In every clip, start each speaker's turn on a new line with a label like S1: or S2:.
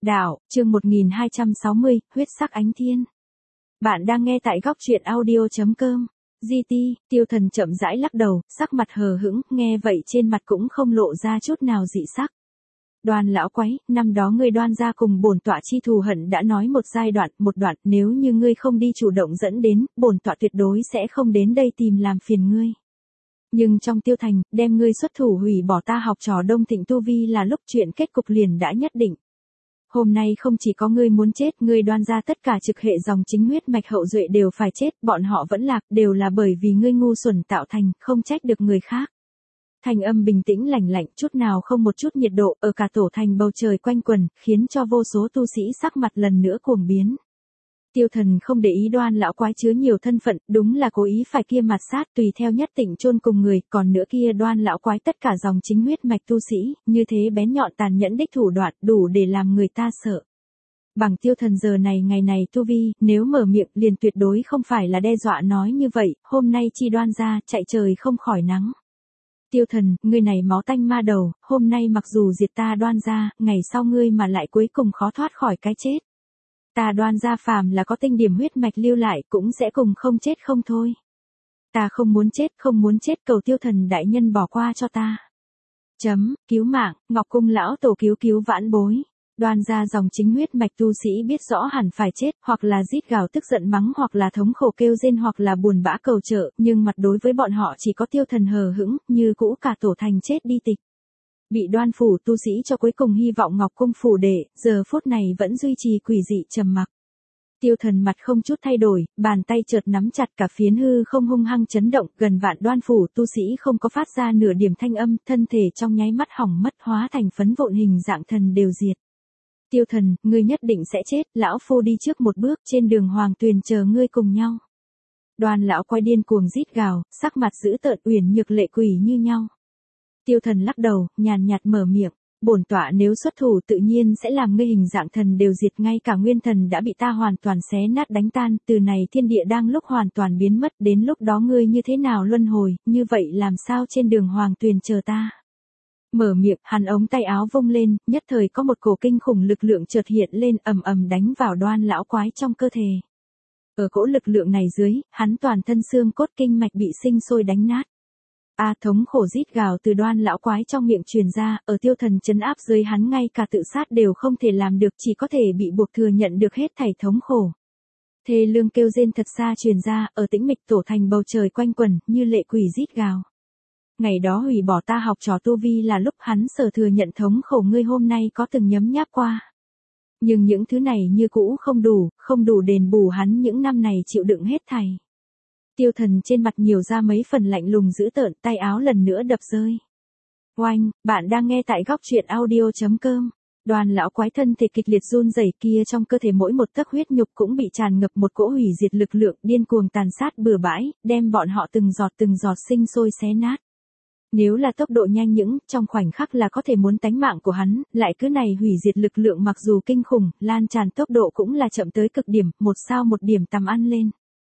S1: Đạo, chương 1260, huyết sắc ánh thiên. Bạn đang nghe tại góc truyện audio.com. GT, Tiêu Thần chậm rãi lắc đầu, sắc mặt hờ hững, nghe vậy trên mặt cũng không lộ ra chút nào dị sắc. Đoan lão quái, năm đó ngươi Đoan gia cùng bổn tọa chi thù hận đã nói một đoạn, nếu như ngươi không đi chủ động dẫn đến, bổn tọa tuyệt đối sẽ không đến đây tìm làm phiền ngươi. Nhưng trong Tiêu Thành, đem ngươi xuất thủ hủy bỏ ta học trò Đông Thịnh tu vi là lúc chuyện kết cục liền đã nhất định. Hôm nay không chỉ có ngươi muốn chết, ngươi Đoan gia tất cả trực hệ dòng chính huyết mạch hậu duệ đều phải chết, bọn họ vẫn lạc, đều là bởi vì ngươi ngu xuẩn tạo thành, không trách được người khác. Thanh âm bình tĩnh lạnh lạnh, chút nào không một chút nhiệt độ, ở cả tổ thành bầu trời quanh quần, khiến cho vô số tu sĩ sắc mặt lần nữa cuồng biến. Tiêu Thần không để ý Đoan lão quái chứa nhiều thân phận, đúng là cố ý phải kia mặt sát tùy theo nhất định chôn cùng người, còn nữa kia Đoan lão quái tất cả dòng chính huyết mạch tu sĩ, như thế bén nhọn tàn nhẫn đích thủ đoạn, đủ để làm người ta sợ. Bằng Tiêu Thần giờ này ngày này tu vi, nếu mở miệng liền tuyệt đối không phải là đe dọa nói như vậy, hôm nay chi Đoan ra, chạy trời không khỏi nắng. Tiêu Thần, ngươi này máu tanh ma đầu, hôm nay mặc dù diệt ta Đoan ra, ngày sau ngươi mà lại cuối cùng khó thoát khỏi cái chết. Ta Đoan gia phàm là có tinh điểm huyết mạch lưu lại cũng sẽ cùng không chết không thôi. Ta không muốn chết, cầu Tiêu Thần đại nhân bỏ qua cho ta. Cứu mạng, Ngọc Cung lão tổ cứu vãn bối. Đoan gia dòng chính huyết mạch tu sĩ biết rõ hẳn phải chết, hoặc là rít gào tức giận mắng, hoặc là thống khổ kêu rên, hoặc là buồn bã cầu trợ, nhưng mặt đối với bọn họ chỉ có Tiêu Thần hờ hững, như cũ cả tổ thành chết đi tịch. Bị Đoan phủ tu sĩ cho cuối cùng hy vọng Ngọc Cung phủ đệ, giờ phút này vẫn duy trì quỷ dị trầm mặc. Tiêu Thần mặt không chút thay đổi, bàn tay chợt nắm chặt, cả phiến hư không hung hăng chấn động, gần vạn Đoan phủ tu sĩ không có phát ra nửa điểm thanh âm, thân thể trong nháy mắt hỏng mất, hóa thành phấn vụn, hình dạng thần đều diệt. Tiêu Thần, ngươi nhất định sẽ chết, lão phu đi trước một bước, trên đường Hoàng Tuyền chờ ngươi cùng nhau. Đoan lão quay điên cuồng rít gào, sắc mặt dữ tợn, uyển nhược lệ quỷ như nhau. Tiêu Thần lắc đầu, nhàn nhạt mở miệng, bổn tọa nếu xuất thủ tự nhiên sẽ làm ngươi hình dạng thần đều diệt, ngay cả nguyên thần đã bị ta hoàn toàn xé nát đánh tan, từ này thiên địa đang lúc hoàn toàn biến mất, đến lúc đó ngươi như thế nào luân hồi, như vậy làm sao trên đường Hoàng Tuyền chờ ta. Mở miệng, hắn ống tay áo vung lên, nhất thời có một cổ kinh khủng lực lượng chợt hiện lên, ầm ầm đánh vào Đoan lão quái trong cơ thể. Ở cỗ lực lượng này dưới, hắn toàn thân xương cốt kinh mạch bị sinh sôi đánh nát. Thống khổ rít gào từ Đoan lão quái trong miệng truyền ra, ở Tiêu Thần trấn áp dưới hắn ngay cả tự sát đều không thể làm được, chỉ có thể bị buộc thừa nhận được hết thảy thống khổ. Thê lương kêu rên thật xa truyền ra, ở tĩnh mịch tổ thành bầu trời quanh quẩn, như lệ quỷ rít gào. Ngày đó hủy bỏ ta học trò tu vi là lúc hắn sở thừa nhận thống khổ ngươi hôm nay có từng nhấm nháp qua. Nhưng những thứ này như cũ không đủ đền bù hắn những năm này chịu đựng hết thảy. Tiêu Thần trên mặt nhiều ra mấy phần lạnh lùng dữ tợn, tay áo lần nữa đập rơi. Oanh, bạn đang nghe tại góc truyện audio.com. Đoan lão quái thân thể kịch liệt run rẩy, kia trong cơ thể mỗi một tấc huyết nhục cũng bị tràn ngập một cỗ hủy diệt lực lượng điên cuồng tàn sát bừa bãi, đem bọn họ từng giọt sinh sôi xé nát. Nếu là tốc độ nhanh những, trong khoảnh khắc là có thể muốn tánh mạng của hắn, lại cứ này hủy diệt lực lượng mặc dù kinh khủng, lan tràn tốc độ cũng là chậm tới cực điểm, một sao một điểm tầm ăn lên.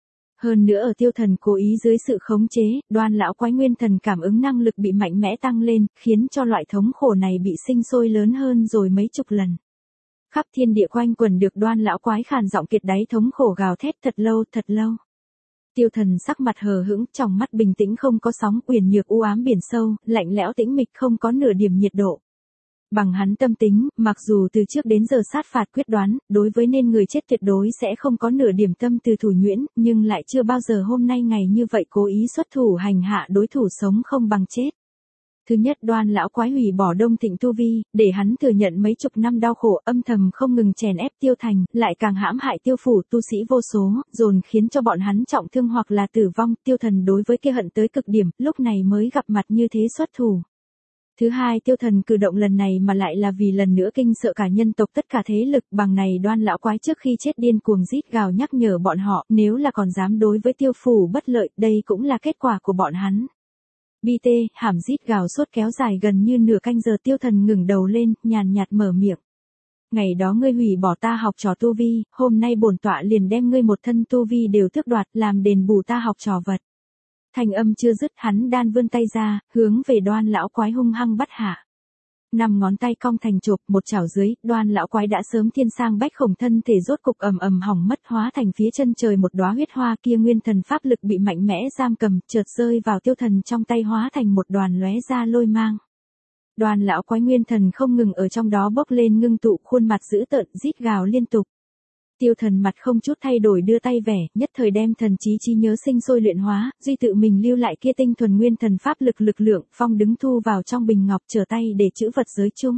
S1: Hơn nữa ở Tiêu Thần cố ý dưới sự khống chế, Đoan lão quái nguyên thần cảm ứng năng lực bị mạnh mẽ tăng lên, khiến cho loại thống khổ này bị sinh sôi lớn hơn rồi mấy chục lần. Khắp thiên địa quanh quần được Đoan lão quái khàn giọng kiệt đáy thống khổ gào thét thật lâu. Tiêu Thần sắc mặt hờ hững, trong mắt bình tĩnh không có sóng, uyển nhược u ám biển sâu, lạnh lẽo tĩnh mịch không có nửa điểm nhiệt độ. Bằng hắn tâm tính, mặc dù từ trước đến giờ sát phạt quyết đoán, đối với nên người chết tuyệt đối sẽ không có nửa điểm tâm từ thủ nhuyễn, nhưng lại chưa bao giờ hôm nay ngày như vậy cố ý xuất thủ hành hạ đối thủ sống không bằng chết. Thứ nhất, Đoan lão quái hủy bỏ Đông Thịnh tu vi, để hắn thừa nhận mấy chục năm đau khổ, âm thầm không ngừng chèn ép Tiêu Thành, lại càng hãm hại Tiêu phủ tu sĩ vô số, dồn khiến cho bọn hắn trọng thương hoặc là tử vong. Tiêu Thần đối với kia hận tới cực điểm, lúc này mới gặp mặt như thế xuất thủ. Thứ hai, Tiêu Thần cử động lần này mà lại là vì lần nữa kinh sợ cả nhân tộc tất cả thế lực, bằng này Đoan lão quái trước khi chết điên cuồng rít gào nhắc nhở bọn họ, nếu là còn dám đối với Tiêu phủ bất lợi, đây cũng là kết quả của bọn hắn. BT, hàm rít gào suốt kéo dài gần như nửa canh giờ. Tiêu Thần ngừng đầu lên, nhàn nhạt mở miệng. Ngày đó ngươi hủy bỏ ta học trò tu vi, hôm nay bổn tọa liền đem ngươi một thân tu vi đều tước đoạt, làm đền bù ta học trò vật. Thanh âm chưa dứt, hắn đan vươn tay ra, hướng về Đoan lão quái hung hăng bắt hạ. 5 ngón tay cong thành chộp, một chảo dưới, Đoan lão quái đã sớm thiên sang bách khổng, thân thể rốt cục ầm ầm hỏng mất, hóa thành phía chân trời một đóa huyết hoa, kia nguyên thần pháp lực bị mạnh mẽ giam cầm, chợt rơi vào Tiêu Thần trong tay, hóa thành một đoàn lóe ra lôi mang. Đoan lão quái nguyên thần không ngừng ở trong đó bốc lên ngưng tụ, khuôn mặt dữ tợn, rít gào liên tục. Tiêu Thần mặt không chút thay đổi đưa tay vẻ, nhất thời đem thần trí nhớ sinh sôi luyện hóa, duy tự mình lưu lại kia tinh thuần nguyên thần pháp lực lượng, phong đứng thu vào trong bình ngọc, trở tay để trữ vật giới chung.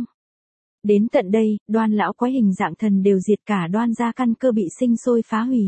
S1: Đến tận đây, Đoan lão quái hình dạng thần đều diệt, cả Đoan gia căn cơ bị sinh sôi phá hủy.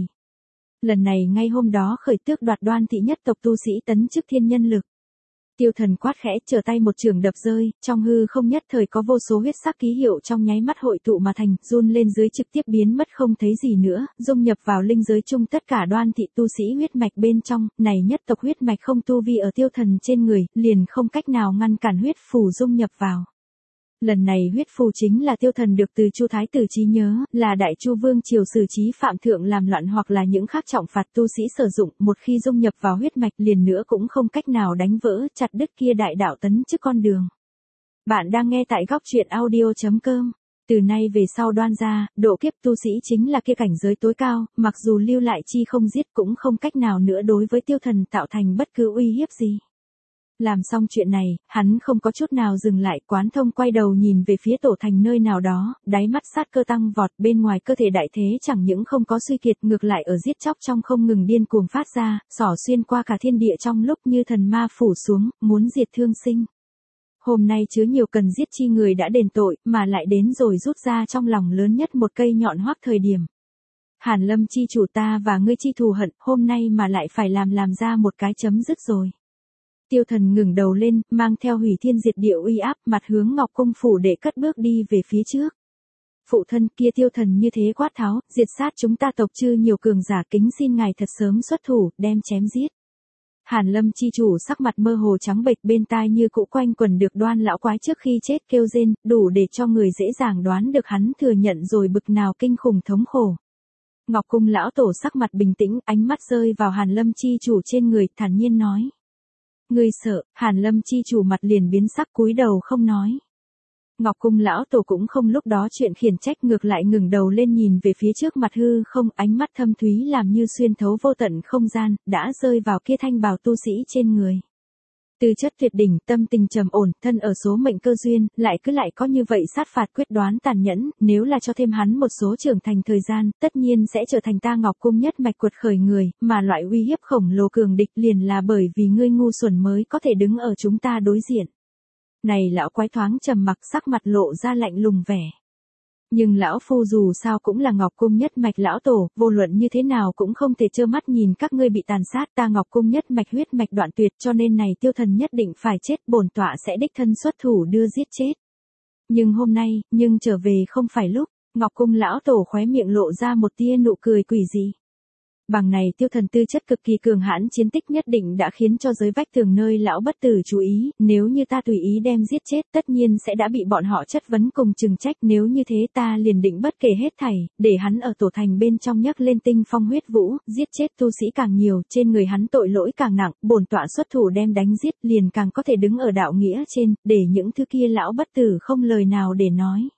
S1: Lần này ngay hôm đó khởi tước đoạt Đoan thị nhất tộc tu sĩ, tấn chức thiên nhân lực. Tiêu Thần quát khẽ, trở tay một chưởng đập rơi, trong hư không nhất thời có vô số huyết sắc ký hiệu trong nháy mắt hội tụ mà thành, run lên dưới trực tiếp biến mất không thấy gì nữa, dung nhập vào linh giới chung tất cả Đoan thị tu sĩ huyết mạch bên trong, này nhất tộc huyết mạch không tu vi ở Tiêu Thần trên người, liền không cách nào ngăn cản huyết phù dung nhập vào. Lần này huyết phù chính là Tiêu Thần được từ Chu thái tử trí nhớ, là Đại Chu vương triều xử trí phạm thượng làm loạn hoặc là những khác trọng phạt tu sĩ sử dụng, một khi dung nhập vào huyết mạch liền nữa cũng không cách nào đánh vỡ, chặt đứt kia đại đạo tấn chức con đường. Bạn đang nghe tại góc truyện audio.com. Từ nay về sau Đoan gia, độ kiếp tu sĩ chính là kia cảnh giới tối cao, mặc dù lưu lại chi không giết cũng không cách nào nữa đối với Tiêu Thần tạo thành bất cứ uy hiếp gì. Làm xong chuyện này, hắn không có chút nào dừng lại, Quán Thông quay đầu nhìn về phía tổ thành nơi nào đó, đáy mắt sát cơ tăng vọt, bên ngoài cơ thể đại thế chẳng những không có suy kiệt, ngược lại ở giết chóc trong không ngừng điên cuồng phát ra, xỏ xuyên qua cả thiên địa trong lúc như thần ma phủ xuống, muốn diệt thương sinh. Hôm nay chứa nhiều cần giết chi người đã đền tội, mà lại đến rồi rút ra trong lòng lớn nhất một cây nhọn hoắc thời điểm. Hàn Lâm chi chủ, ta và ngươi chi thù hận, hôm nay mà lại phải làm ra một cái chấm dứt rồi. Tiêu Thần ngừng đầu lên, mang theo hủy thiên diệt địa uy áp, mặt hướng Ngọc Cung phủ để cất bước đi về phía trước. Phụ thân, kia Tiêu Thần như thế quát tháo, diệt sát chúng ta tộc chư nhiều cường giả, kính xin ngài thật sớm xuất thủ, đem chém giết. Hàn Lâm chi chủ sắc mặt mơ hồ trắng bệch, bên tai như cũ quanh quẩn được Đoan lão quái trước khi chết kêu rên, đủ để cho người dễ dàng đoán được hắn thừa nhận rồi bực nào kinh khủng thống khổ. Ngọc Cung lão tổ sắc mặt bình tĩnh, ánh mắt rơi vào Hàn Lâm chi chủ trên người, thản nhiên nói. Ngươi sợ? Hàn Lâm chi chủ mặt liền biến sắc, cúi đầu không nói. Ngọc Cung lão tổ cũng không lúc đó chuyện khiển trách, ngược lại ngừng đầu lên nhìn về phía trước mặt hư không, ánh mắt thâm thúy làm như xuyên thấu vô tận không gian, đã rơi vào kia thanh bào tu sĩ trên người. Tư chất tuyệt đỉnh, tâm tình trầm ổn, thân ở số mệnh cơ duyên, lại có như vậy sát phạt quyết đoán tàn nhẫn, nếu là cho thêm hắn một số trưởng thành thời gian, tất nhiên sẽ trở thành ta Ngọc Cung nhất mạch quật khởi người, mà loại uy hiếp khổng lồ cường địch liền là bởi vì ngươi ngu xuẩn mới có thể đứng ở chúng ta đối diện. Này lão quái thoáng trầm mặc, sắc mặt lộ ra lạnh lùng vẻ. Nhưng lão phu dù sao cũng là Ngọc Cung nhất mạch lão tổ, vô luận như thế nào cũng không thể trơ mắt nhìn các ngươi bị tàn sát, ta Ngọc Cung nhất mạch huyết mạch đoạn tuyệt, cho nên này Tiêu Thần nhất định phải chết, bổn tọa sẽ đích thân xuất thủ đưa giết chết. Nhưng hôm nay, trở về không phải lúc. Ngọc Cung lão tổ khóe miệng lộ ra một tia nụ cười quỷ dị. Bằng này Tiêu Thần tư chất cực kỳ cường hãn, chiến tích nhất định đã khiến cho giới vách tường nơi lão bất tử chú ý, nếu như ta tùy ý đem giết chết, tất nhiên sẽ đã bị bọn họ chất vấn cùng trừng trách, nếu như thế ta liền định bất kể hết thảy, để hắn ở tổ thành bên trong nhấc lên tinh phong huyết vũ, giết chết tu sĩ càng nhiều, trên người hắn tội lỗi càng nặng, bổn tọa xuất thủ đem đánh giết, liền càng có thể đứng ở đạo nghĩa trên, để những thứ kia lão bất tử không lời nào để nói.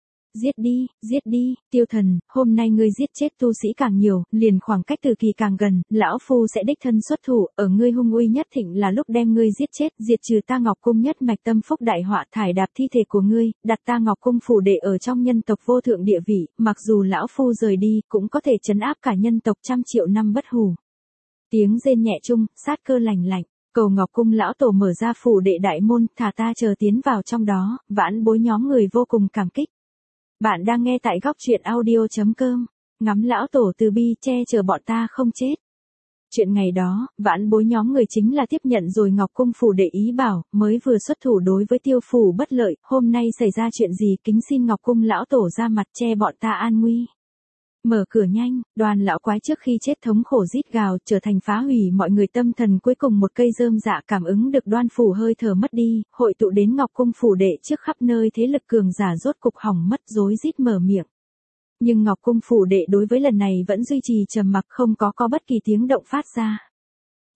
S1: Giết đi, Tiêu Thần, hôm nay ngươi giết chết tu sĩ càng nhiều, liền khoảng cách từ kỳ càng gần, lão phu sẽ đích thân xuất thủ, ở ngươi hung uy nhất thịnh là lúc đem ngươi giết chết, diệt trừ ta Ngọc Cung nhất mạch tâm phúc đại họa, thải đạp thi thể của ngươi, đặt ta Ngọc Cung phủ để ở trong nhân tộc vô thượng địa vị, mặc dù lão phu rời đi, cũng có thể trấn áp cả nhân tộc 100.000 năm bất hủ. Tiếng rên nhẹ chung, sát cơ lành lạnh. Cầu Ngọc Cung lão tổ mở ra phủ đệ đại môn, thả ta chờ tiến vào trong đó, vãn bối nhóm người vô cùng cảm kích. Bạn đang nghe tại góc truyện audio.com. Ngắm lão tổ từ bi che chở bọn ta không chết. Chuyện ngày đó, vãn bối nhóm người chính là tiếp nhận rồi Ngọc Cung phủ để ý bảo, mới vừa xuất thủ đối với Tiêu phủ bất lợi, hôm nay xảy ra chuyện gì, kính xin Ngọc Cung lão tổ ra mặt che bọn ta an nguy. Mở cửa nhanh, Đoàn lão quái trước khi chết thống khổ rít gào, trở thành phá hủy mọi người tâm thần cuối cùng một cây rơm dạ, cảm ứng được Đoan phủ hơi thở mất đi, hội tụ đến Ngọc Cung phủ đệ trước khắp nơi thế lực cường giả rốt cục hỏng mất, rối rít mở miệng. Nhưng Ngọc Cung phủ đệ đối với lần này vẫn duy trì trầm mặc, không có bất kỳ tiếng động phát ra.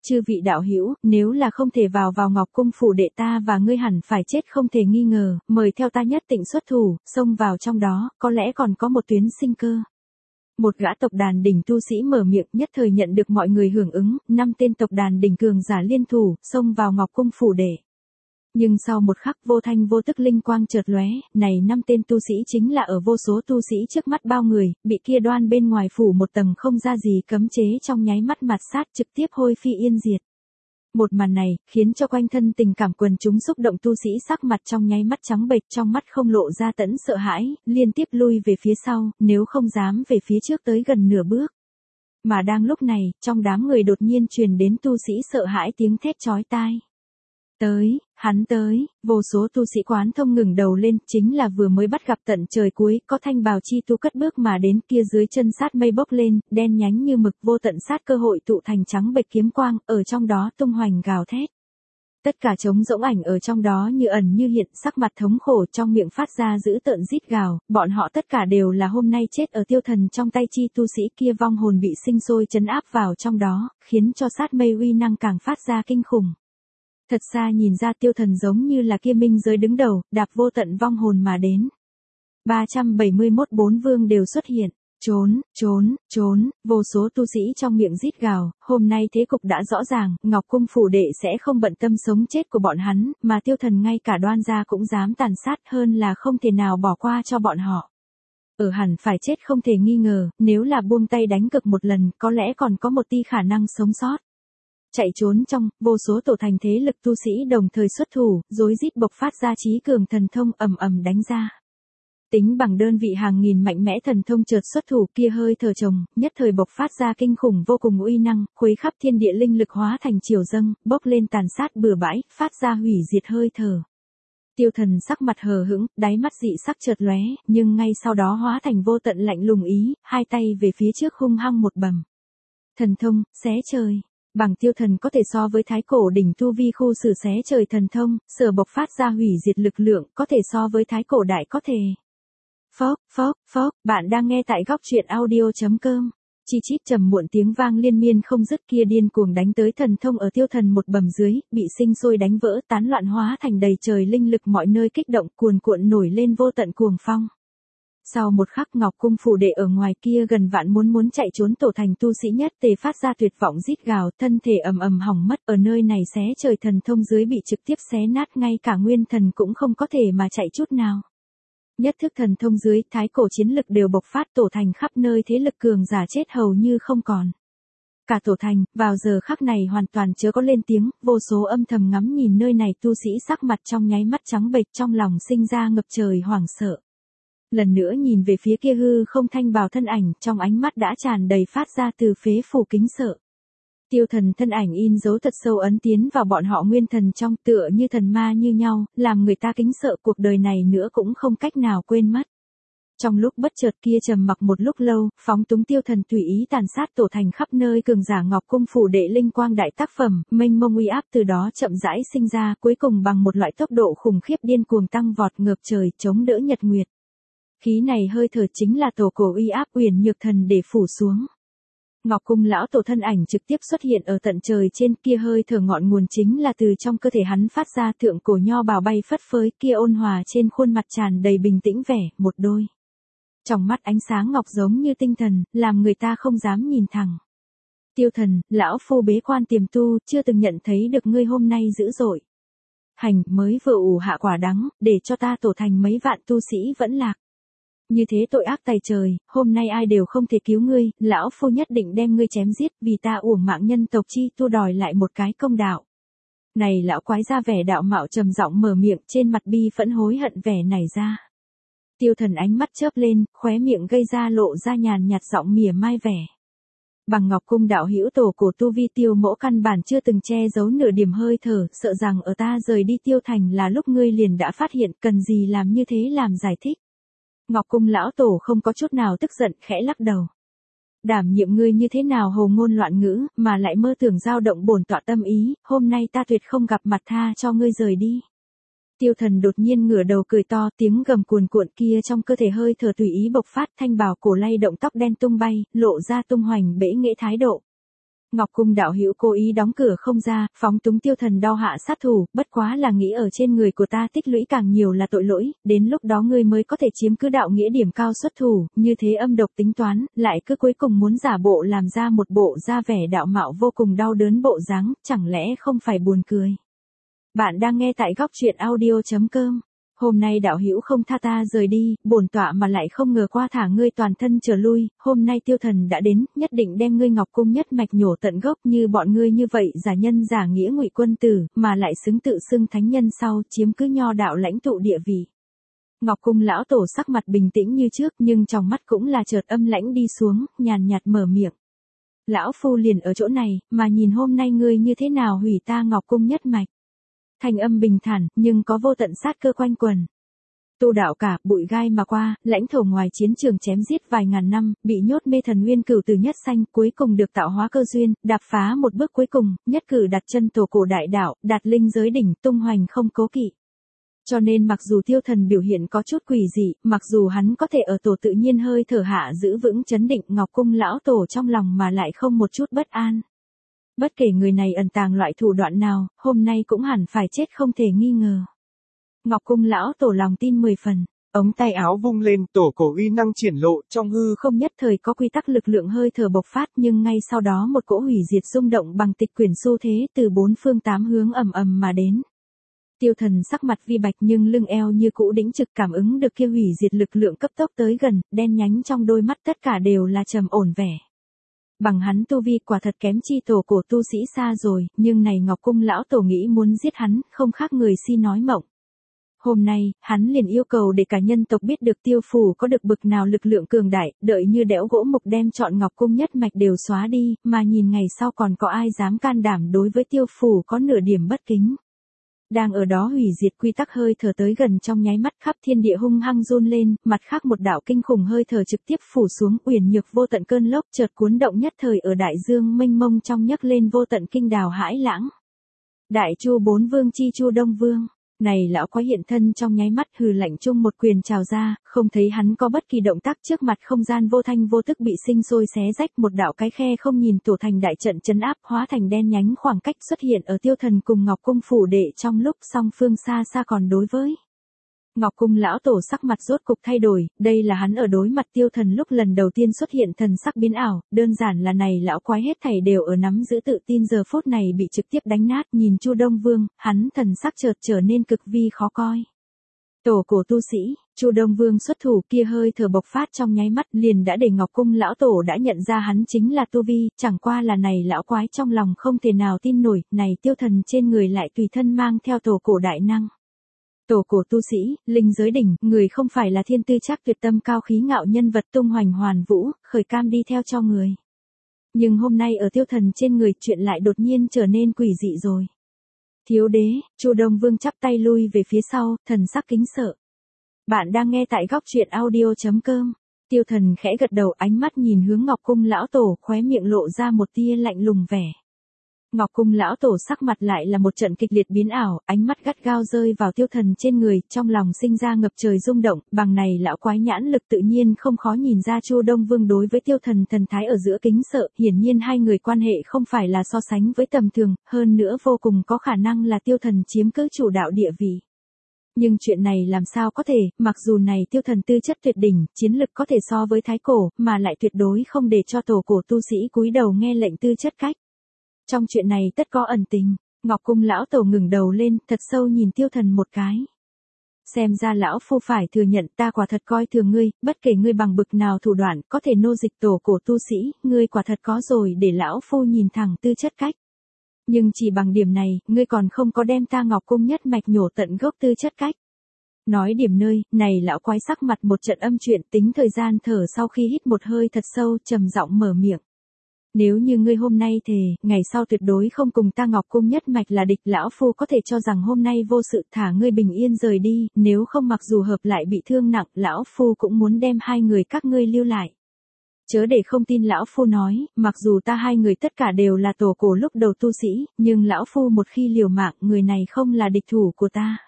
S1: Chư vị đạo hữu, nếu là không thể vào Ngọc Cung phủ đệ ta và ngươi hẳn phải chết không thể nghi ngờ, mời theo ta nhất định xuất thủ, xông vào trong đó, có lẽ còn có một tuyến sinh cơ. Một gã tộc đàn đỉnh tu sĩ mở miệng, nhất thời nhận được mọi người hưởng ứng, 5 tên tộc đàn đỉnh cường giả liên thủ, xông vào Ngọc Cung phủ đệ. Nhưng sau một khắc vô thanh vô tức linh quang chợt lóe, này 5 tên tu sĩ chính là ở vô số tu sĩ trước mắt bao người, bị kia đoan bên ngoài phủ một tầng không ra gì cấm chế trong nháy mắt mạt sát trực tiếp hôi phi yên diệt. Một màn này, khiến cho quanh thân tình cảm quần chúng xúc động tu sĩ sắc mặt trong nháy mắt trắng bệch, trong mắt không lộ ra tẫn sợ hãi, liên tiếp lui về phía sau, nếu không dám về phía trước tới gần nửa bước. Mà đang lúc này, trong đám người đột nhiên truyền đến tu sĩ sợ hãi tiếng thét chói tai. Tới, hắn tới, vô số tu sĩ Quán Thông ngừng đầu lên, chính là vừa mới bắt gặp tận trời cuối, có thanh bào chi tu cất bước mà đến, kia dưới chân sát mây bốc lên, đen nhánh như mực, vô tận sát cơ hội tụ thành trắng bệch kiếm quang, ở trong đó tung hoành gào thét. Tất cả trống rỗng ảnh ở trong đó như ẩn như hiện, sắc mặt thống khổ, trong miệng phát ra dữ tợn rít gào, bọn họ tất cả đều là hôm nay chết ở tiêu thần trong tay chi tu sĩ kia, vong hồn bị sinh sôi trấn áp vào trong đó, khiến cho sát mây uy năng càng phát ra kinh khủng. Thật xa nhìn ra tiêu thần giống như là kia minh giới đứng đầu, đạp vô tận vong hồn mà đến. 371 bốn vương đều xuất hiện, trốn, trốn, trốn, vô số tu sĩ trong miệng rít gào, hôm nay thế cục đã rõ ràng, Ngọc Cung phủ đệ sẽ không bận tâm sống chết của bọn hắn, mà tiêu thần ngay cả đoan gia cũng dám tàn sát, hơn là không thể nào bỏ qua cho bọn họ. Ở hẳn phải chết không thể nghi ngờ, nếu là buông tay đánh cực một lần, có lẽ còn có một tia khả năng sống sót. Chạy trốn trong, vô số tổ thành thế lực tu sĩ đồng thời xuất thủ, rối rít bộc phát ra trí cường thần thông ầm ầm đánh ra. Tính bằng đơn vị hàng nghìn mạnh mẽ thần thông chợt xuất thủ, kia hơi thở chồng, nhất thời bộc phát ra kinh khủng vô cùng uy năng, khuấy khắp thiên địa linh lực hóa thành triều dâng, bốc lên tàn sát bừa bãi, phát ra hủy diệt hơi thở. Tiêu thần sắc mặt hờ hững, đáy mắt dị sắc chợt lóe, nhưng ngay sau đó hóa thành vô tận lạnh lùng ý, hai tay về phía trước hung hăng một bầm. Thần thông, xé trời. Bằng tiêu thần có thể so với thái cổ đỉnh tu vi khu xử xé trời thần thông, sở bộc phát ra hủy diệt lực lượng, có thể so với thái cổ đại có thể. Phốc, bạn đang nghe tại góc truyện audio.com. Chi chít trầm muộn tiếng vang liên miên không dứt, kia điên cuồng đánh tới thần thông ở tiêu thần một bầm dưới, bị sinh sôi đánh vỡ, tán loạn hóa thành đầy trời linh lực, mọi nơi kích động cuồn cuộn nổi lên vô tận cuồng phong. Sau một khắc, Ngọc Cung phủ đệ ở ngoài kia gần vạn muốn chạy trốn tổ thành tu sĩ nhất tề phát ra tuyệt vọng rít gào, thân thể ầm ầm hỏng mất, ở nơi này xé trời thần thông dưới bị trực tiếp xé nát, ngay cả nguyên thần cũng không có thể mà chạy chút nào. Nhất thức thần thông dưới, thái cổ chiến lực đều bộc phát, tổ thành khắp nơi thế lực cường giả chết hầu như không còn. Cả tổ thành, vào giờ khắc này hoàn toàn chớ có lên tiếng, vô số âm thầm ngắm nhìn nơi này tu sĩ sắc mặt trong nháy mắt trắng bệch, trong lòng sinh ra ngập trời hoảng sợ. Lần nữa nhìn về phía kia hư không thanh bào thân ảnh, trong ánh mắt đã tràn đầy phát ra từ phế phủ kính sợ. Tiêu thần thân ảnh in dấu thật sâu ấn tiến vào bọn họ nguyên thần trong, tựa như thần ma như nhau, làm người ta kính sợ, cuộc đời này nữa cũng không cách nào quên mất. Trong lúc bất chợt kia trầm mặc một lúc lâu, phóng túng tiêu thần tùy ý tàn sát tổ thành khắp nơi cường giả Ngọc Cung phủ đệ linh quang đại tác phẩm, mênh mông uy áp từ đó chậm rãi sinh ra, cuối cùng bằng một loại tốc độ khủng khiếp điên cuồng tăng vọt ngược trời, chống đỡ nhật nguyệt. Khí này hơi thở chính là tổ cổ uy áp Uyển Nhược Thần để phủ xuống. Ngọc Cung lão tổ thân ảnh trực tiếp xuất hiện ở tận trời trên, kia hơi thở ngọn nguồn chính là từ trong cơ thể hắn phát ra, thượng cổ nho bào bay phất phới, kia ôn hòa trên khuôn mặt tràn đầy bình tĩnh vẻ, một đôi trong mắt ánh sáng ngọc giống như tinh thần, làm người ta không dám nhìn thẳng. Tiêu thần, lão phu bế quan tiềm tu, chưa từng nhận thấy được ngươi hôm nay dữ dội. Hành, mới vừa ủ hạ quả đắng, để cho ta tổ thành mấy vạn tu sĩ vẫn lạc. Như thế tội ác tày trời, hôm nay ai đều không thể cứu ngươi, lão phu nhất định đem ngươi chém giết, vì ta uổng mạng nhân tộc chi tu đòi lại một cái công đạo. Này lão quái ra vẻ đạo mạo trầm giọng mở miệng, trên mặt bi phẫn hối hận vẻ nảy ra. Tiêu thần ánh mắt chớp lên, khóe miệng gây ra lộ ra nhàn nhạt giọng mỉa mai vẻ. Bằng Ngọc Cung đạo hữu tổ cổ tu vi Tiêu mỗ căn bản chưa từng che giấu nửa điểm hơi thở, sợ rằng ở ta rời đi Tiêu thành là lúc ngươi liền đã phát hiện, cần gì làm như thế làm giải thích. Ngọc Cung lão tổ không có chút nào tức giận, khẽ lắc đầu. Đảm nhiệm ngươi như thế nào hồ ngôn loạn ngữ, mà lại mơ tưởng dao động bổn tọa tâm ý, hôm nay ta tuyệt không gặp mặt tha cho ngươi rời đi. Tiêu thần đột nhiên ngửa đầu cười to, tiếng gầm cuồn cuộn kia trong cơ thể hơi thở tùy ý bộc phát, thanh bào cổ lay động, tóc đen tung bay, lộ ra tung hoành bẽ nghệ thái độ. Ngọc Cung đạo hữu cố ý đóng cửa không ra, phóng túng Tiêu Thần đao hạ sát thủ, bất quá là nghĩ ở trên người của ta tích lũy càng nhiều là tội lỗi, đến lúc đó ngươi mới có thể chiếm cứ đạo nghĩa điểm cao xuất thủ, như thế âm độc tính toán, lại cứ cuối cùng muốn giả bộ làm ra một bộ ra vẻ đạo mạo vô cùng đau đớn bộ dáng, chẳng lẽ không phải buồn cười. Bạn đang nghe tại góc truyện audio.com. Hôm nay đạo hữu không tha ta rời đi, bổn tọa mà lại không ngờ qua thả ngươi toàn thân trở lui, hôm nay Tiêu Thần đã đến, nhất định đem ngươi Ngọc Cung nhất mạch nhổ tận gốc, như bọn ngươi như vậy giả nhân giả nghĩa ngụy quân tử, mà lại xứng tự xưng thánh nhân sau, chiếm cứ nho đạo lãnh tụ địa vị. Ngọc Cung lão tổ sắc mặt bình tĩnh như trước, nhưng trong mắt cũng là chợt âm lãnh đi xuống, nhàn nhạt mở miệng. Lão phu liền ở chỗ này, mà nhìn hôm nay ngươi như thế nào hủy ta Ngọc Cung nhất mạch. Thanh âm bình thản, nhưng có vô tận sát cơ quanh quần. Tu đạo cả, bụi gai mà qua, lãnh thổ ngoài chiến trường chém giết vài ngàn năm, bị nhốt mê thần nguyên cửu từ nhất sanh, cuối cùng được tạo hóa cơ duyên, đạp phá một bước cuối cùng, nhất cử đặt chân tổ cổ đại đạo, đạt linh giới đỉnh, tung hoành không cố kỵ. Cho nên mặc dù Tiêu Thần biểu hiện có chút quỷ dị, mặc dù hắn có thể ở tổ tự nhiên hơi thở hạ giữ vững chấn định, Ngọc Cung lão tổ trong lòng mà lại không một chút bất an. Bất kể người này ẩn tàng loại thủ đoạn nào, hôm nay cũng hẳn phải chết không thể nghi ngờ. Ngọc Cung lão tổ lòng tin 10 phần, ống tay áo vung lên, tổ cổ uy năng triển lộ, trong hư không nhất thời có quy tắc lực lượng hơi thở bộc phát, nhưng ngay sau đó một cỗ hủy diệt rung động bằng tịch quyển xu thế từ bốn phương tám hướng ầm ầm mà đến. Tiêu Thần sắc mặt vi bạch nhưng lưng eo như cũ đĩnh trực, cảm ứng được kia hủy diệt lực lượng cấp tốc tới gần, đen nhánh trong đôi mắt tất cả đều là trầm ổn vẻ. Bằng hắn tu vi quả thật kém chi tổ cổ tu sĩ xa rồi, nhưng này Ngọc Cung lão tổ nghĩ muốn giết hắn, không khác người si nói mộng. Hôm nay, hắn liền yêu cầu để cả nhân tộc biết được Tiêu phủ có được bực nào lực lượng cường đại, đợi như đẽo gỗ mục đem chọn Ngọc Cung nhất mạch đều xóa đi, mà nhìn ngày sau còn có ai dám can đảm đối với Tiêu phủ có nửa điểm bất kính. Đang ở đó hủy diệt quy tắc hơi thở tới gần trong nháy mắt, khắp thiên địa hung hăng run lên, mặt khác một đạo kinh khủng hơi thở trực tiếp phủ xuống, uyển nhược vô tận cơn lốc chợt cuốn động nhất thời ở đại dương mênh mông trong nhấc lên vô tận kinh đào hãi lãng. Đại Chu bốn vương chi Chu Đông Vương, này lão quái hiện thân trong nháy mắt, hừ lạnh chung một quyền trào ra, không thấy hắn có bất kỳ động tác, trước mặt không gian vô thanh vô tức bị sinh sôi xé rách, một đạo cái khe không nhìn tổ thành đại trận trấn áp, hóa thành đen nhánh khoảng cách xuất hiện ở Tiêu Thần cùng Ngọc Cung phủ đệ, trong lúc song phương xa xa còn đối với. Ngọc Cung lão tổ sắc mặt rốt cục thay đổi, đây là hắn ở đối mặt Tiêu Thần lúc lần đầu tiên xuất hiện thần sắc biến ảo, đơn giản là này lão quái hết thảy đều ở nắm giữ tự tin, giờ phút này bị trực tiếp đánh nát, nhìn Chu Đông Vương, hắn thần sắc chợt trở nên cực vi khó coi. Tổ cổ tu sĩ, Chu Đông Vương xuất thủ, kia hơi thở bộc phát trong nháy mắt liền đã để Ngọc Cung lão tổ đã nhận ra hắn chính là tu vi, chẳng qua là này lão quái trong lòng không thể nào tin nổi, này Tiêu Thần trên người lại tùy thân mang theo tổ cổ đại năng. Tổ cổ tu sĩ, linh giới đỉnh, người không phải là thiên tư chắc tuyệt tâm cao khí ngạo nhân vật tung hoành hoàn vũ, khởi cam đi theo cho người. Nhưng hôm nay ở Tiêu Thần trên người chuyện lại đột nhiên trở nên quỷ dị rồi. Thiếu đế, Chu Đông Vương chắp tay lui về phía sau, thần sắc kính sợ. Bạn đang nghe tại góc truyện audio.com. Tiêu Thần khẽ gật đầu, ánh mắt nhìn hướng Ngọc Cung lão tổ, khóe miệng lộ ra một tia lạnh lùng vẻ. Ngọc Cung lão tổ sắc mặt lại là một trận kịch liệt biến ảo, ánh mắt gắt gao rơi vào Tiêu Thần trên người, trong lòng sinh ra ngập trời rung động, bằng này lão quái nhãn lực tự nhiên không khó nhìn ra Chu Đông Vương đối với Tiêu Thần thần thái ở giữa kính sợ, hiển nhiên hai người quan hệ không phải là so sánh với tầm thường, hơn nữa vô cùng có khả năng là Tiêu Thần chiếm cứ chủ đạo địa vị. Nhưng chuyện này làm sao có thể, mặc dù này Tiêu Thần tư chất tuyệt đỉnh, chiến lực có thể so với thái cổ, mà lại tuyệt đối không để cho tổ cổ tu sĩ cúi đầu nghe lệnh tư chất cách. Trong chuyện này tất có ẩn tình, Ngọc Cung lão tổ ngừng đầu lên, thật sâu nhìn Tiêu Thần một cái. Xem ra lão phu phải thừa nhận, ta quả thật coi thường ngươi, bất kể ngươi bằng bực nào thủ đoạn, có thể nô dịch tổ cổ tu sĩ, ngươi quả thật có rồi để lão phu nhìn thẳng tư chất cách. Nhưng chỉ bằng điểm này, ngươi còn không có đem ta Ngọc Cung nhất mạch nhổ tận gốc tư chất cách. Nói điểm nơi, này lão quái sắc mặt một trận âm chuyện, tính thời gian thở sau khi hít một hơi thật sâu, trầm giọng mở miệng. Nếu như ngươi hôm nay thề, ngày sau tuyệt đối không cùng ta Ngọc Cung nhất mạch là địch, lão phu có thể cho rằng hôm nay vô sự thả ngươi bình yên rời đi, nếu không mặc dù hợp lại bị thương nặng, lão phu cũng muốn đem hai người các ngươi lưu lại. Chớ để không tin lão phu nói, mặc dù ta hai người tất cả đều là tổ cổ lúc đầu tu sĩ, nhưng lão phu một khi liều mạng, người này không là địch thủ của ta.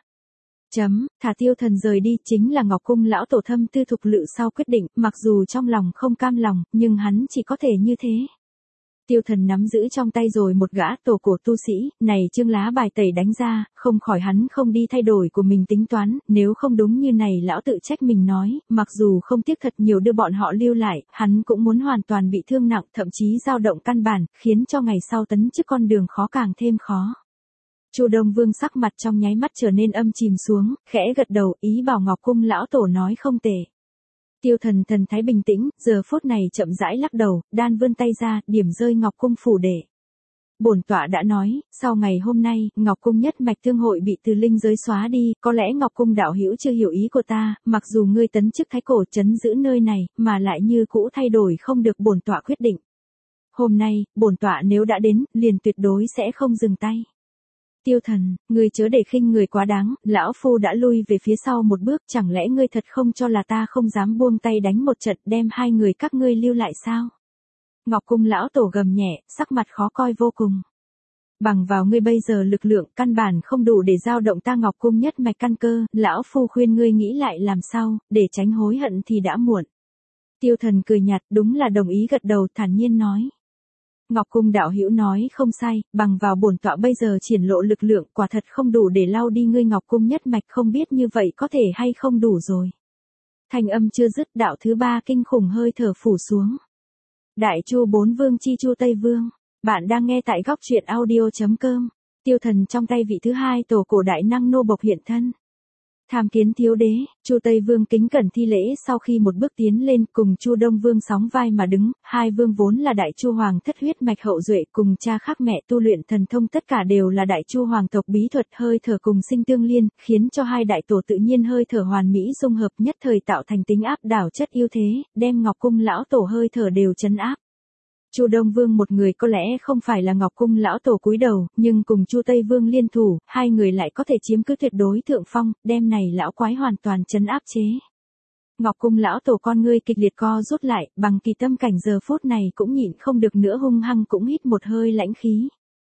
S1: Thả Tiêu Thần rời đi chính là Ngọc Cung lão tổ thâm tư thục lự sau quyết định, mặc dù trong lòng không cam lòng, nhưng hắn chỉ có thể như thế. Tiêu Thần nắm giữ trong tay rồi một gã tổ cổ tu sĩ, này chương lá bài tẩy đánh ra, không khỏi hắn không đi thay đổi của mình tính toán, nếu không đúng như này lão tự trách mình nói, mặc dù không tiếc thật nhiều đưa bọn họ lưu lại, hắn cũng muốn hoàn toàn bị thương nặng, thậm chí dao động căn bản, khiến cho ngày sau tấn chức con đường khó càng thêm khó. Chu Đông Vương sắc mặt trong nháy mắt trở nên âm chìm xuống, khẽ gật đầu, ý bảo Ngọc Cung lão tổ nói không tệ. Tiêu Thần thần thái bình tĩnh, giờ phút này chậm rãi lắc đầu, đan vươn tay ra, điểm rơi Ngọc Cung phủ đệ. Bổn tọa đã nói, sau ngày hôm nay, Ngọc Cung nhất mạch thương hội bị từ linh giới xóa đi, có lẽ Ngọc Cung đạo hữu chưa hiểu ý của ta, mặc dù ngươi tấn chức thái cổ trấn giữ nơi này, mà lại như cũ thay đổi không được bổn tọa quyết định. Hôm nay, bổn tọa nếu đã đến, liền tuyệt đối sẽ không dừng tay. Tiêu Thần, ngươi chớ để khinh người quá đáng, lão phu đã lui về phía sau một bước, chẳng lẽ ngươi thật không cho là ta không dám buông tay đánh một trận đem hai người các ngươi lưu lại sao? Ngọc Cung lão tổ gầm nhẹ, sắc mặt khó coi vô cùng. Bằng vào ngươi bây giờ lực lượng căn bản không đủ để giao động ta Ngọc Cung nhất mạch căn cơ, lão phu khuyên ngươi nghĩ lại làm sao, để tránh hối hận thì đã muộn. Tiêu Thần cười nhạt, đúng là đồng ý gật đầu, thản nhiên nói. Ngọc Cung đạo hữu nói không sai, bằng vào bổn tọa bây giờ triển lộ lực lượng quả thật không đủ để lau đi ngươi Ngọc Cung nhất mạch, không biết như vậy có thể hay không đủ rồi. Thanh âm chưa dứt, đạo thứ ba kinh khủng hơi thở phủ xuống. Đại Chu bốn vương chi Chu Tây Vương, bạn đang nghe tại góc truyện audio.com. Tiêu Thần trong tay vị thứ hai tổ cổ đại năng nô bộc hiện thân. Tham kiến thiếu đế, Chu Tây Vương kính cẩn thi lễ sau khi một bước tiến lên, cùng Chu Đông Vương sóng vai mà đứng, hai vương vốn là đại Chu hoàng thất huyết mạch hậu duệ, cùng cha khác mẹ tu luyện thần thông tất cả đều là đại Chu hoàng tộc bí thuật, hơi thở cùng sinh tương liên, khiến cho hai đại tổ tự nhiên hơi thở hoàn mỹ dung hợp, nhất thời tạo thành tính áp đảo chất ưu thế, đem Ngọc Cung lão tổ hơi thở đều trấn áp. Chu Đông Vương một người có lẽ không phải là Ngọc Cung lão tổ cúi đầu, nhưng cùng Chu Tây Vương liên thủ, hai người lại có thể chiếm cứ tuyệt đối thượng phong, đem này lão quái hoàn toàn trấn áp chế. Ngọc Cung lão tổ con ngươi kịch liệt co rút lại, bằng kỳ tâm cảnh giờ phút này cũng nhịn không được nữa, hung hăng cũng hít một hơi lãnh khí.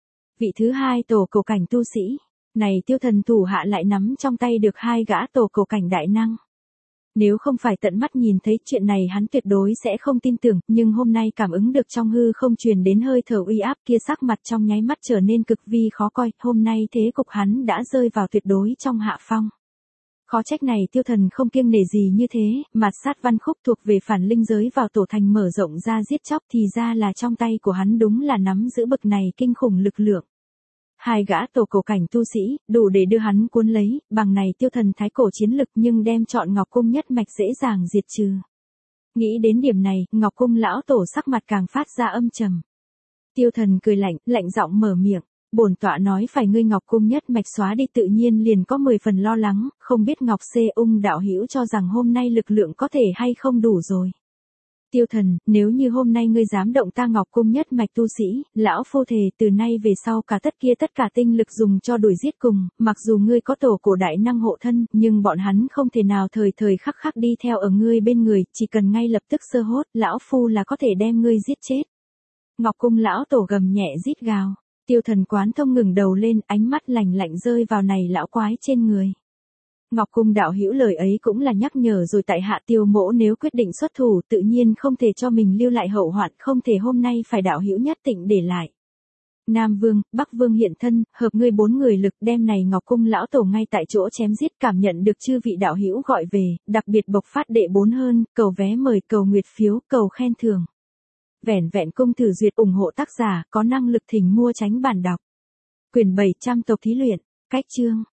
S1: Vị thứ hai tổ cổ cảnh tu sĩ, này Tiêu Thần thủ hạ lại nắm trong tay được hai gã tổ cổ cảnh đại năng. Nếu không phải tận mắt nhìn thấy chuyện này hắn tuyệt đối sẽ không tin tưởng, nhưng hôm nay cảm ứng được trong hư không truyền đến hơi thở uy áp kia, sắc mặt trong nháy mắt trở nên cực vi khó coi, hôm nay thế cục hắn đã rơi vào tuyệt đối trong hạ phong. Khó trách này Tiêu Thần không kiêng nể gì như thế, mạt sát văn khúc thuộc về phản linh giới vào tổ thành mở rộng ra giết chóc, thì ra là trong tay của hắn đúng là nắm giữ bực này kinh khủng lực lượng. Hai gã tổ cổ cảnh tu sĩ, đủ để đưa hắn cuốn lấy, bằng này Tiêu Thần thái cổ chiến lực, nhưng đem chọn Ngọc Cung nhất mạch dễ dàng diệt trừ. Nghĩ đến điểm này, Ngọc Cung lão tổ sắc mặt càng phát ra âm trầm. Tiêu Thần cười lạnh, lạnh giọng mở miệng, bổn tọa nói phải ngươi Ngọc Cung nhất mạch xóa đi tự nhiên liền có 10 phần lo lắng, không biết Ngọc Xê Ung đạo hữu cho rằng hôm nay lực lượng có thể hay không đủ rồi. Tiêu Thần, nếu như hôm nay ngươi dám động ta Ngọc Cung nhất mạch tu sĩ, lão phu thề từ nay về sau cả tất cả tinh lực dùng cho đuổi giết cùng, mặc dù ngươi có tổ cổ đại năng hộ thân, nhưng bọn hắn không thể nào thời thời khắc khắc đi theo ở ngươi bên người, chỉ cần ngay lập tức sơ hốt, lão phu là có thể đem ngươi giết chết. Ngọc Cung lão tổ gầm nhẹ rít gào. Tiêu Thần quán thông ngừng đầu lên, ánh mắt lạnh lạnh rơi vào này lão quái trên người. Ngọc Cung đạo hữu lời ấy cũng là nhắc nhở rồi, tại hạ Tiêu mỗ nếu quyết định xuất thủ tự nhiên không thể cho mình lưu lại hậu hoạn, không thể hôm nay phải đạo hữu nhất định để lại. Nam Vương, Bắc Vương hiện thân, hợp ngươi 4 người lực đem này Ngọc Cung lão tổ ngay tại chỗ chém giết, cảm nhận được chư vị đạo hữu gọi về, đặc biệt bộc phát đệ 4 hơn, cầu vé mời, cầu nguyệt phiếu, cầu khen thưởng. Vẻn vẹn cung thử duyệt ủng hộ tác giả, có năng lực thỉnh mua tránh bản đọc. Quyển 700 tộc thí luyện, cách chương.